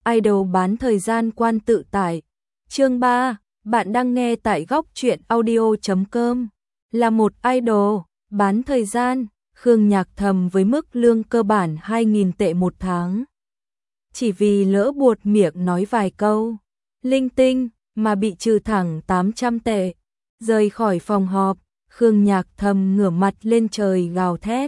Idol bán thời gian quan tự tải. Chương 3, bạn đang nghe tại góc truyện audio.com. Là một idol, bán thời gian, Khương Nhạc Thầm với mức lương cơ bản 2.000 tệ một tháng. Chỉ vì lỡ buột miệng nói vài câu linh tinh mà bị trừ thẳng 800 tệ. Rời khỏi phòng họp, Khương Nhạc Thầm ngửa mặt lên trời gào thét.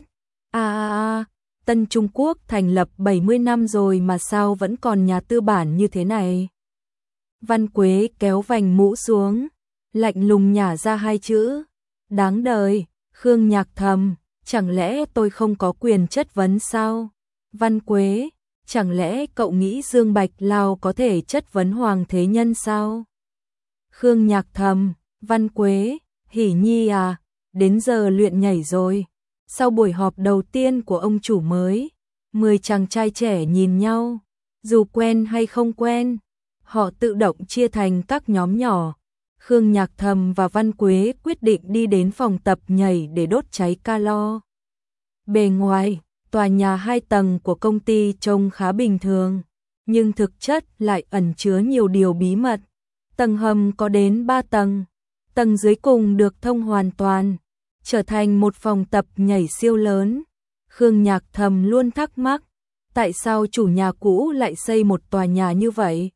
Tân Trung Quốc thành lập 70 năm rồi mà sao vẫn còn nhà tư bản như thế này? Văn Quế kéo vành mũ xuống, lạnh lùng nhả ra hai chữ. Đáng đời. Khương Nhạc Thầm, chẳng lẽ tôi không có quyền chất vấn sao? Văn Quế, chẳng lẽ cậu nghĩ Dương Bạch Lao có thể chất vấn Hoàng Thế Nhân sao? Khương Nhạc Thầm, Văn Quế, Hỉ Nhi à, đến giờ luyện nhảy rồi. Sau buổi họp đầu tiên của ông chủ mới, 10 chàng trai trẻ nhìn nhau, dù quen hay không quen, họ tự động chia thành các nhóm nhỏ. Khương Nhạc Thầm và Văn Quế quyết định đi đến phòng tập nhảy để đốt cháy calo. Bề ngoài, tòa nhà 2 tầng của công ty trông khá bình thường, nhưng thực chất lại ẩn chứa nhiều điều bí mật. Tầng hầm có đến 3 tầng, tầng dưới cùng được thông hoàn toàn, trở thành một phòng tập nhảy siêu lớn. Khương Nhạc Thầm luôn thắc mắc, tại sao chủ nhà cũ lại xây một tòa nhà như vậy?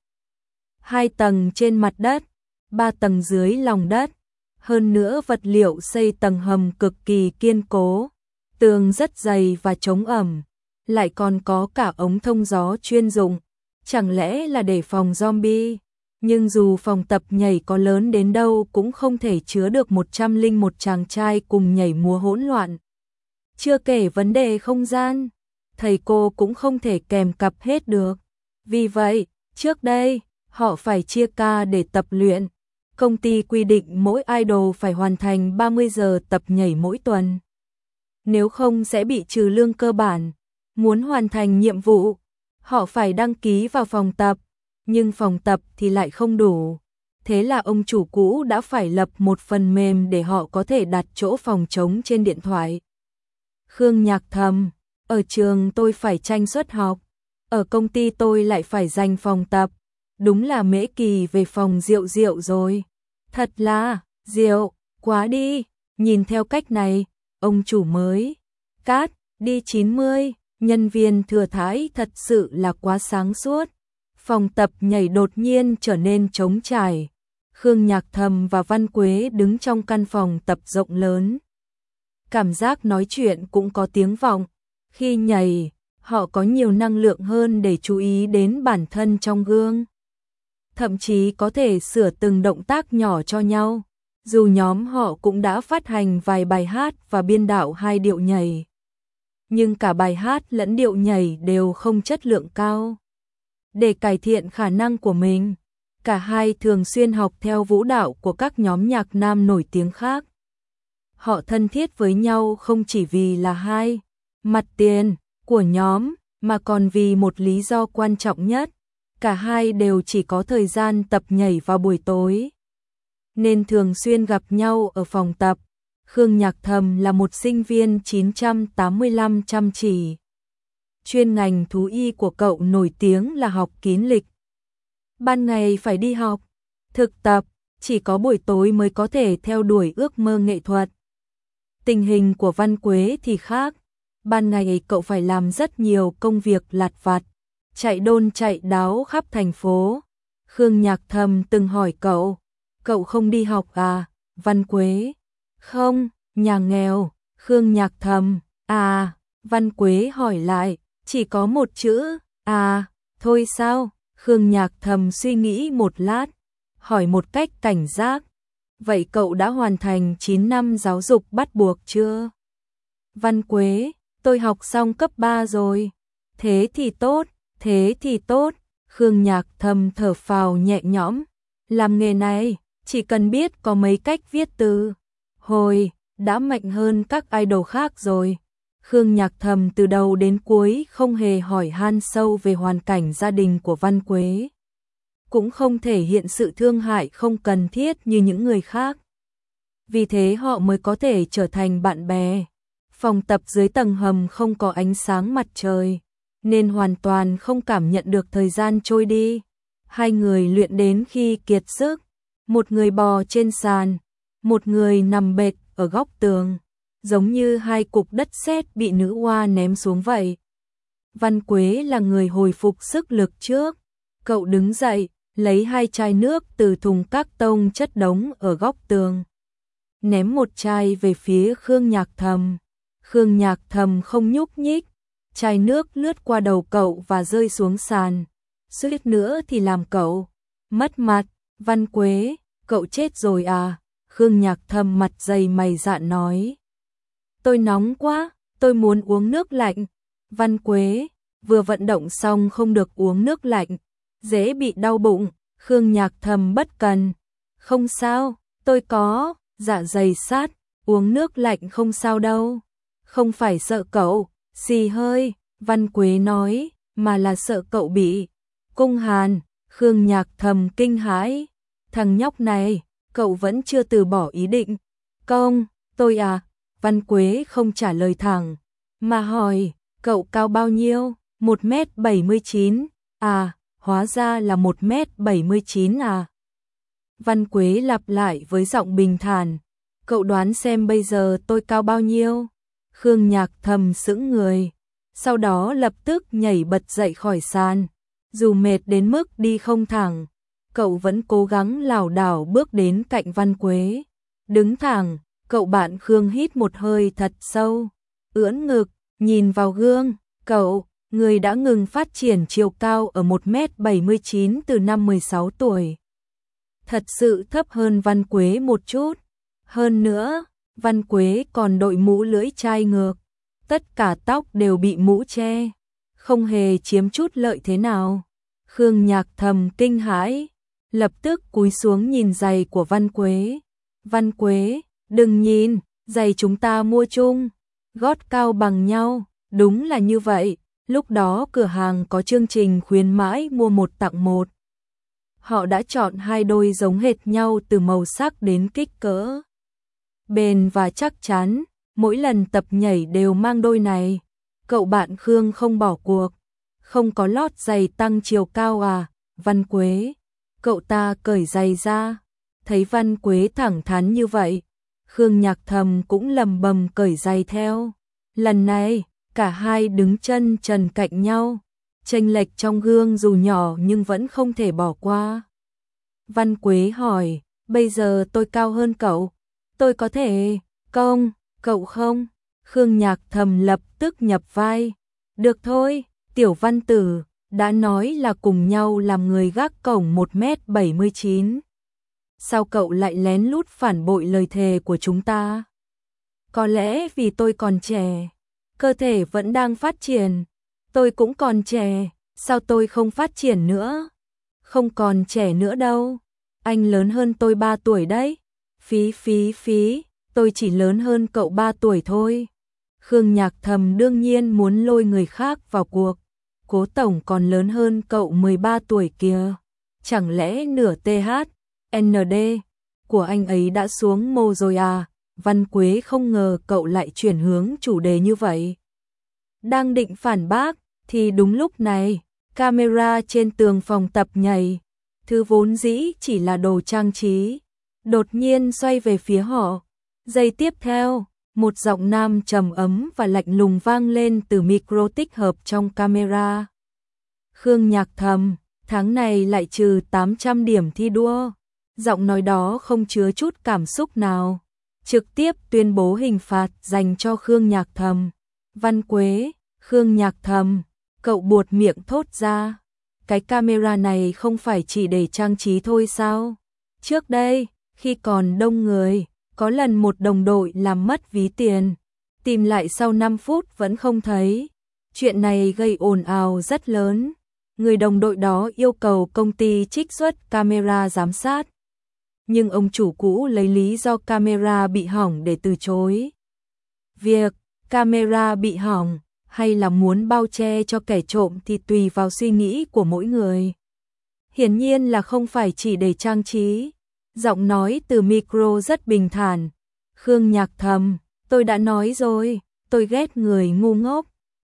2 tầng trên mặt đất, 3 tầng dưới lòng đất, hơn nữa vật liệu xây tầng hầm cực kỳ kiên cố, tường rất dày và chống ẩm, lại còn có cả ống thông gió chuyên dụng, chẳng lẽ là để phòng zombie? Nhưng dù phòng tập nhảy có lớn đến đâu cũng không thể chứa được 101 chàng trai cùng nhảy múa hỗn loạn. Chưa kể vấn đề không gian, thầy cô cũng không thể kèm cặp hết được. Vì vậy, trước đây, họ phải chia ca để tập luyện. Công ty quy định mỗi idol phải hoàn thành 30 giờ tập nhảy mỗi tuần. Nếu không sẽ bị trừ lương cơ bản. Muốn hoàn thành nhiệm vụ, họ phải đăng ký vào phòng tập, nhưng phòng tập thì lại không đủ. Thế là ông chủ cũ đã phải lập một phần mềm để họ có thể đặt chỗ phòng trống trên điện thoại. Khương Nhạc Thầm, ở trường tôi phải tranh suất học, ở công ty tôi lại phải dành phòng tập. Đúng là mễ kỳ về phòng rượu rồi. Thật là, rượu, quá đi. Nhìn theo cách này, ông chủ mới, cát, đi 90, nhân viên thừa thãi thật sự là quá sáng suốt. Phòng tập nhảy đột nhiên trở nên trống trải. Khương Nhạc Thầm và Văn Quế đứng trong căn phòng tập rộng lớn. Cảm giác nói chuyện cũng có tiếng vọng. Khi nhảy, họ có nhiều năng lượng hơn để chú ý đến bản thân trong gương. Thậm chí có thể sửa từng động tác nhỏ cho nhau. Dù nhóm họ cũng đã phát hành vài bài hát và biên đạo 2 điệu nhảy. Nhưng cả bài hát lẫn điệu nhảy đều không chất lượng cao. Để cải thiện khả năng của mình, cả hai thường xuyên học theo vũ đạo của các nhóm nhạc nam nổi tiếng khác. Họ thân thiết với nhau không chỉ vì là hai mặt tiền của nhóm, mà còn vì một lý do quan trọng nhất. Cả hai đều chỉ có thời gian tập nhảy vào buổi tối, nên thường xuyên gặp nhau ở phòng tập. Khương Nhạc Thầm là một sinh viên 985 chăm chỉ. Chuyên ngành thú y của cậu nổi tiếng là học kín lịch. Ban ngày phải đi học, thực tập, chỉ có buổi tối mới có thể theo đuổi ước mơ nghệ thuật. Tình hình của Văn Quế thì khác. Ban ngày cậu phải làm rất nhiều công việc lặt vặt, chạy đôn chạy đáo khắp thành phố. Khương Nhạc Thầm từng hỏi cậu không đi học à? Văn Quế, không, nhà nghèo. Khương Nhạc Thầm, à? Văn Quế hỏi lại, chỉ có một chữ, à, thôi sao? Khương Nhạc Thầm suy nghĩ một lát, hỏi một cách cảnh giác, vậy cậu đã hoàn thành 9 năm giáo dục bắt buộc chưa? Văn Quế, tôi học xong cấp 3 rồi. Thế thì tốt, thế thì tốt. Khương Nhạc Thầm thở phào nhẹ nhõm. Làm nghề này, chỉ cần biết có mấy cách viết từ hồi, đã mạnh hơn các idol khác rồi. Khương Nhạc Thầm từ đầu đến cuối không hề hỏi han sâu về hoàn cảnh gia đình của Văn Quế. Cũng không thể hiện sự thương hại không cần thiết như những người khác. Vì thế họ mới có thể trở thành bạn bè. Phòng tập dưới tầng hầm không có ánh sáng mặt trời. nên hoàn toàn không cảm nhận được thời gian trôi đi. Hai người luyện đến khi kiệt sức, một người bò trên sàn, một người nằm bệt ở góc tường, giống như hai cục đất sét bị nữ oa ném xuống vậy. Văn Quế là người hồi phục sức lực trước, cậu đứng dậy, lấy 2 chai nước từ thùng các tông chất đống ở góc tường, ném một chai về phía Khương Nhạc Thầm. Khương Nhạc Thầm không nhúc nhích, chai nước lướt qua đầu cậu và rơi xuống sàn, suýt nữa thì làm cậu mất mặt. Văn Quế, cậu chết rồi à? Khương Nhạc Thầm mặt dày mày dạn nói. Tôi nóng quá, tôi muốn uống nước lạnh. Văn Quế, vừa vận động xong không được uống nước lạnh, dễ bị đau bụng. Khương Nhạc Thầm bất cần. Không sao, tôi có dạ dày sát, uống nước lạnh không sao đâu. Không phải sợ cậu xì hơi, Văn Quế nói, mà là sợ cậu bị cung hàn. Khương Nhạc Thầm kinh hãi. Thằng nhóc này, cậu vẫn chưa từ bỏ ý định. Công, tôi à? Văn Quế không trả lời thẳng, mà hỏi, cậu cao bao nhiêu? 1m79, à, hóa ra là 1m79 à? Văn Quế lặp lại với giọng bình thản, cậu đoán xem bây giờ tôi cao bao nhiêu? Khương Nhạc Thầm sững người, sau đó lập tức nhảy bật dậy khỏi sàn. Dù mệt đến mức đi không thẳng, cậu vẫn cố gắng lảo đảo bước đến cạnh Văn Quế. Đứng thẳng, cậu bạn Khương hít một hơi thật sâu, ưỡn ngực, nhìn vào gương. Cậu, người đã ngừng phát triển chiều cao ở 1m79 từ năm 16 tuổi. Thật sự thấp hơn Văn Quế một chút. Hơn nữa, Văn Quế còn đội mũ lưỡi chai ngược. Tất cả tóc đều bị mũ che, không hề chiếm chút lợi thế nào. Khương Nhạc Thầm kinh hãi, lập tức cúi xuống nhìn giày của Văn Quế. Văn Quế, đừng nhìn, giày chúng ta mua chung, gót cao bằng nhau. Đúng là như vậy, lúc đó cửa hàng có chương trình khuyến mãi mua 1 tặng 1. Họ đã chọn 2 đôi giống hệt nhau từ màu sắc đến kích cỡ, bền và chắc chắn, mỗi lần tập nhảy đều mang đôi này. Cậu bạn Khương không bỏ cuộc. Không có lót giày tăng chiều cao à? Văn Quế, cậu ta cởi giày ra. Thấy Văn Quế thẳng thắn như vậy, Khương Nhạc Thầm cũng lầm bầm cởi giày theo. Lần này, cả hai đứng chân trần cạnh nhau, chênh lệch trong gương dù nhỏ nhưng vẫn không thể bỏ qua. Văn Quế hỏi, bây giờ tôi cao hơn cậu, tôi có thể công, cậu không? Khương Nhạc Thầm lập tức nhập vai. Được thôi, tiểu văn tử, đã nói là cùng nhau làm người gác cổng 1m79. Sao cậu lại lén lút phản bội lời thề của chúng ta? Có lẽ vì tôi còn trẻ, cơ thể vẫn đang phát triển. Tôi cũng còn trẻ, sao tôi không phát triển nữa? Không còn trẻ nữa đâu, anh lớn hơn tôi 3 tuổi đấy. Phí, tôi chỉ lớn hơn cậu 3 tuổi thôi. Khương Nhạc Thầm đương nhiên muốn lôi người khác vào cuộc. Cố tổng còn lớn hơn cậu 13 tuổi kìa. Chẳng lẽ nửa THND của anh ấy đã xuống mồ rồi à? Văn Quế không ngờ cậu lại chuyển hướng chủ đề như vậy. Đang định phản bác, thì đúng lúc này, camera trên tường phòng tập nhảy, thứ vốn dĩ chỉ là đồ trang trí, đột nhiên xoay về phía họ. Giây tiếp theo, một giọng nam trầm ấm và lạnh lùng vang lên từ micro tích hợp trong camera. Khương Nhạc Thầm, tháng này lại trừ 800 điểm thi đua. Giọng nói đó không chứa chút cảm xúc nào, trực tiếp tuyên bố hình phạt dành cho Khương Nhạc Thầm. Văn Quế, Khương Nhạc Thầm, cậu buột miệng thốt ra. Cái camera này không phải chỉ để trang trí thôi sao? Trước đây, khi còn đông người, có lần một đồng đội làm mất ví tiền, tìm lại sau 5 phút vẫn không thấy. Chuyện này gây ồn ào rất lớn. Người đồng đội đó yêu cầu công ty trích xuất camera giám sát, nhưng ông chủ cũ lấy lý do camera bị hỏng để từ chối. Việc camera bị hỏng hay là muốn bao che cho kẻ trộm thì tùy vào suy nghĩ của mỗi người. Hiển nhiên là không phải chỉ để trang trí. Giọng nói từ micro rất bình thản. Khương Nhạc Thầm, tôi đã nói rồi, tôi ghét người ngu ngốc.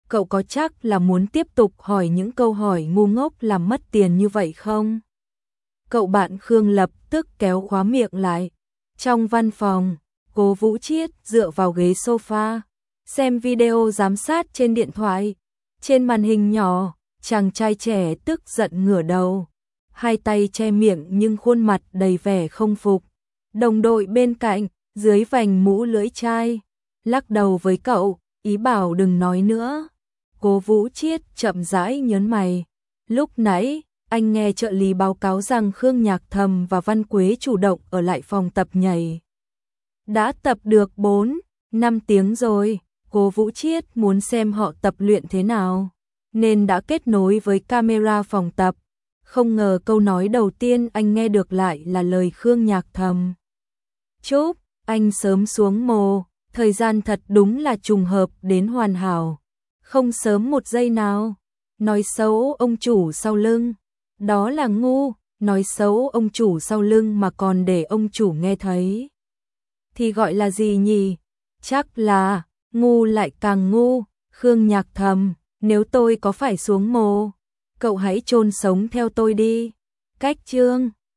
cậu có chắc là muốn tiếp tục hỏi những câu hỏi ngu ngốc làm mất tiền như vậy không? Cậu bạn Khương lập tức kéo khóa miệng lại. Trong văn phòng, Cố Vũ Chiết dựa vào ghế sofa, xem video giám sát trên điện thoại. Trên màn hình nhỏ, chàng trai trẻ tức giận ngửa đầu, hai tay che miệng nhưng khuôn mặt đầy vẻ không phục. Đồng đội bên cạnh, dưới vành mũ lưỡi chai, lắc đầu với cậu, ý bảo đừng nói nữa. Cố Vũ Chiết chậm rãi nhớn mày. Lúc nãy, anh nghe trợ lý báo cáo rằng Khương Nhạc Thầm và Văn Quế chủ động ở lại phòng tập nhảy. Đã tập được 4-5 tiếng rồi, Cố Vũ Chiết muốn xem họ tập luyện thế nào, nên đã kết nối với camera phòng tập. Không ngờ câu nói đầu tiên anh nghe được lại là lời Khương Nhạc Thầm. Chúc anh sớm xuống mồ, thời gian thật đúng là trùng hợp đến hoàn hảo. Không sớm một giây nào. Nói xấu ông chủ sau lưng, đó là ngu, nói xấu ông chủ sau lưng mà còn để ông chủ nghe thấy. Thì gọi là gì nhỉ? Chắc là ngu lại càng ngu. Khương Nhạc Thầm, nếu tôi có phải xuống mồ, cậu hãy chôn sống theo tôi đi. Cách chương